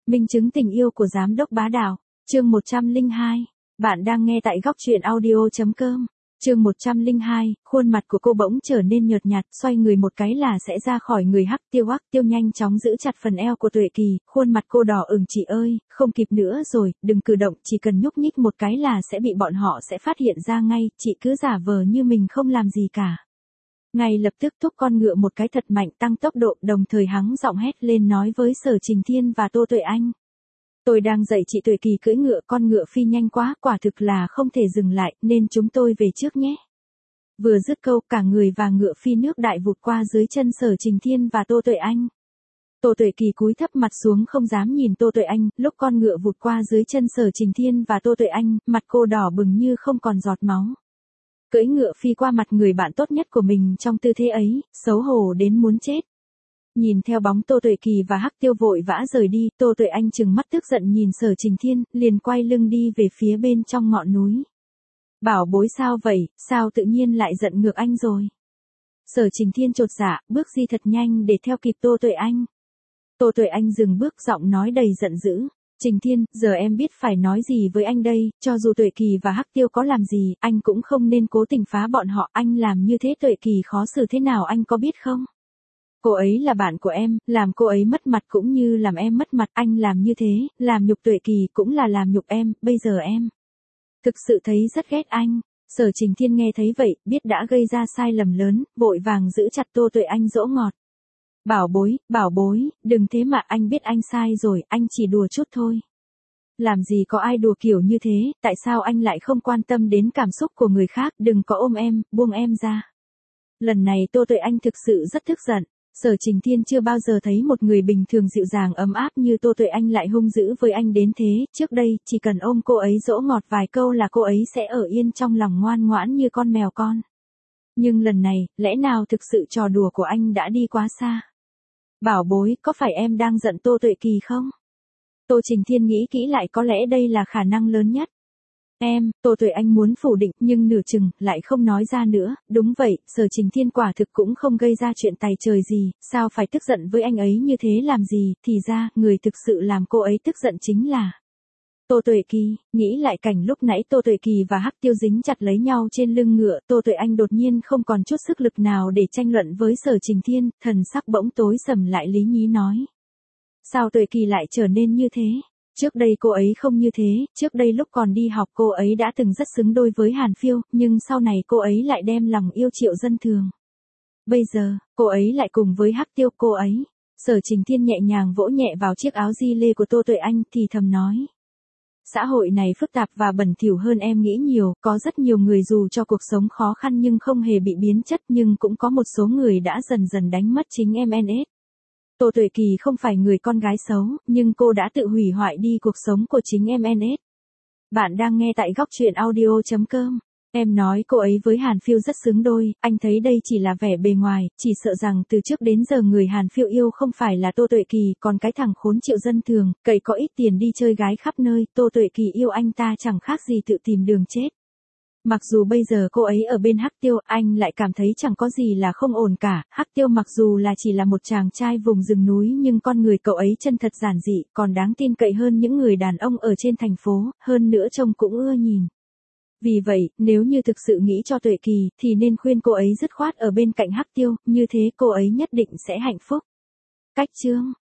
Minh chứng tình yêu của giám đốc bá đạo. Chương 102. Bạn đang nghe tại góc truyện audio.com. Chương 102, khuôn mặt của cô bỗng trở nên nhợt nhạt, xoay người một cái là sẽ ra khỏi người Hắc Tiêu nhanh chóng giữ chặt phần eo của Tuệ Kỳ, khuôn mặt cô đỏ ửng. Chị ơi, không kịp nữa rồi, đừng cử động, chỉ cần nhúc nhích một cái là sẽ bị bọn họ sẽ phát hiện ra ngay, chị cứ giả vờ như mình không làm gì cả. Ngay lập tức thúc con ngựa một cái thật mạnh, tăng tốc độ, đồng thời hắng giọng hét lên nói với Sở Trình Thiên và Tô Tuệ Anh. Tôi đang dạy chị Tuệ Kỳ cưỡi ngựa, con ngựa phi nhanh quá, quả thực là không thể dừng lại, nên chúng tôi về trước nhé. Vừa dứt câu, cả người và ngựa phi nước đại vụt qua dưới chân Sở Trình Thiên và Tô Tuệ Anh. Tô Tuệ Kỳ cúi thấp mặt xuống không dám nhìn Tô Tuệ Anh, lúc con ngựa vụt qua dưới chân Sở Trình Thiên và Tô Tuệ Anh, mặt cô đỏ bừng như không còn giọt máu. Cưỡi ngựa phi qua mặt người bạn tốt nhất của mình trong tư thế ấy, xấu hổ đến muốn chết. Nhìn theo bóng Tô Tuệ Kỳ và Hắc Tiêu vội vã rời đi, Tô Tuệ Anh trừng mắt tức giận nhìn Sở Trình Thiên, liền quay lưng đi về phía bên trong ngọn núi. Bảo bối sao vậy, sao tự nhiên lại giận ngược anh rồi? Sở Trình Thiên chột dạ, bước di thật nhanh để theo kịp Tô Tuệ Anh. Tô Tuệ Anh dừng bước, giọng nói đầy giận dữ. Trình Thiên, giờ em biết phải nói gì với anh đây, cho dù Tuệ Kỳ và Hắc Tiêu có làm gì, anh cũng không nên cố tình phá bọn họ, anh làm như thế Tuệ Kỳ khó xử thế nào anh có biết không? Cô ấy là bạn của em, làm cô ấy mất mặt cũng như làm em mất mặt, anh làm như thế, làm nhục Tuệ Kỳ cũng là làm nhục em, bây giờ em thực sự thấy rất ghét anh. Sở Trình Thiên nghe thấy vậy, biết đã gây ra sai lầm lớn, vội vàng giữ chặt Tô Tuệ Anh dỗ ngọt. Bảo bối, đừng thế mà, anh biết anh sai rồi, anh chỉ đùa chút thôi. Làm gì có ai đùa kiểu như thế, tại sao anh lại không quan tâm đến cảm xúc của người khác, đừng có ôm em, buông em ra. Lần này Tô Tuệ Anh thực sự rất tức giận. Sở Trình Thiên chưa bao giờ thấy một người bình thường dịu dàng ấm áp như Tô Tuệ Anh lại hung dữ với anh đến thế, trước đây, chỉ cần ôm cô ấy dỗ ngọt vài câu là cô ấy sẽ ở yên trong lòng ngoan ngoãn như con mèo con. Nhưng lần này, lẽ nào thực sự trò đùa của anh đã đi quá xa? Bảo bối, có phải em đang giận Tô Tuệ Kỳ không? Tô Trình Thiên nghĩ kỹ lại, có lẽ đây là khả năng lớn nhất. Tô Tuệ Anh muốn phủ định, nhưng nửa chừng, lại không nói ra nữa, đúng vậy, Sở Trình Thiên quả thực cũng không gây ra chuyện tày trời gì, sao phải tức giận với anh ấy như thế làm gì, thì ra, người thực sự làm cô ấy tức giận chính là Tô Tuệ Kỳ. Nghĩ lại cảnh lúc nãy Tô Tuệ Kỳ và Hắc Tiêu dính chặt lấy nhau trên lưng ngựa, Tô Tuệ Anh đột nhiên không còn chút sức lực nào để tranh luận với Sở Trình Thiên, thần sắc bỗng tối sầm lại, lý nhí nói. Sao Tuệ Kỳ lại trở nên như thế? Trước đây cô ấy không như thế, trước đây lúc còn đi học cô ấy đã từng rất xứng đôi với Hàn Phiêu, nhưng sau này cô ấy lại đem lòng yêu Triệu Dân Thường. Bây giờ, cô ấy lại cùng với Hắc Tiêu, cô ấy. Sở Trình Thiên nhẹ nhàng vỗ nhẹ vào chiếc áo di lê của Tô Tuệ Anh, thì thầm nói. Xã hội này phức tạp và bẩn thỉu hơn em nghĩ nhiều, có rất nhiều người dù cho cuộc sống khó khăn nhưng không hề bị biến chất, nhưng cũng có một số người đã dần dần đánh mất chính MNS. Tô Tuệ Kỳ không phải người con gái xấu, nhưng cô đã tự hủy hoại đi cuộc sống của chính MNS. Bạn đang nghe tại góc truyện audio.com. Em nói cô ấy với Hàn Phiêu rất xứng đôi, anh thấy đây chỉ là vẻ bề ngoài, chỉ sợ rằng từ trước đến giờ người Hàn Phiêu yêu không phải là Tô Tuệ Kỳ, còn cái thằng khốn Triệu Dân Thường, cậy có ít tiền đi chơi gái khắp nơi, Tô Tuệ Kỳ yêu anh ta chẳng khác gì tự tìm đường chết. Mặc dù bây giờ cô ấy ở bên Hắc Tiêu, anh lại cảm thấy chẳng có gì là không ổn cả. Hắc Tiêu mặc dù là chỉ là một chàng trai vùng rừng núi nhưng con người cậu ấy chân thật giản dị, còn đáng tin cậy hơn những người đàn ông ở trên thành phố, hơn nữa trông cũng ưa nhìn. Vì vậy, nếu như thực sự nghĩ cho Tuệ Kỳ, thì nên khuyên cô ấy dứt khoát ở bên cạnh Hắc Tiêu, như thế cô ấy nhất định sẽ hạnh phúc. Cách chương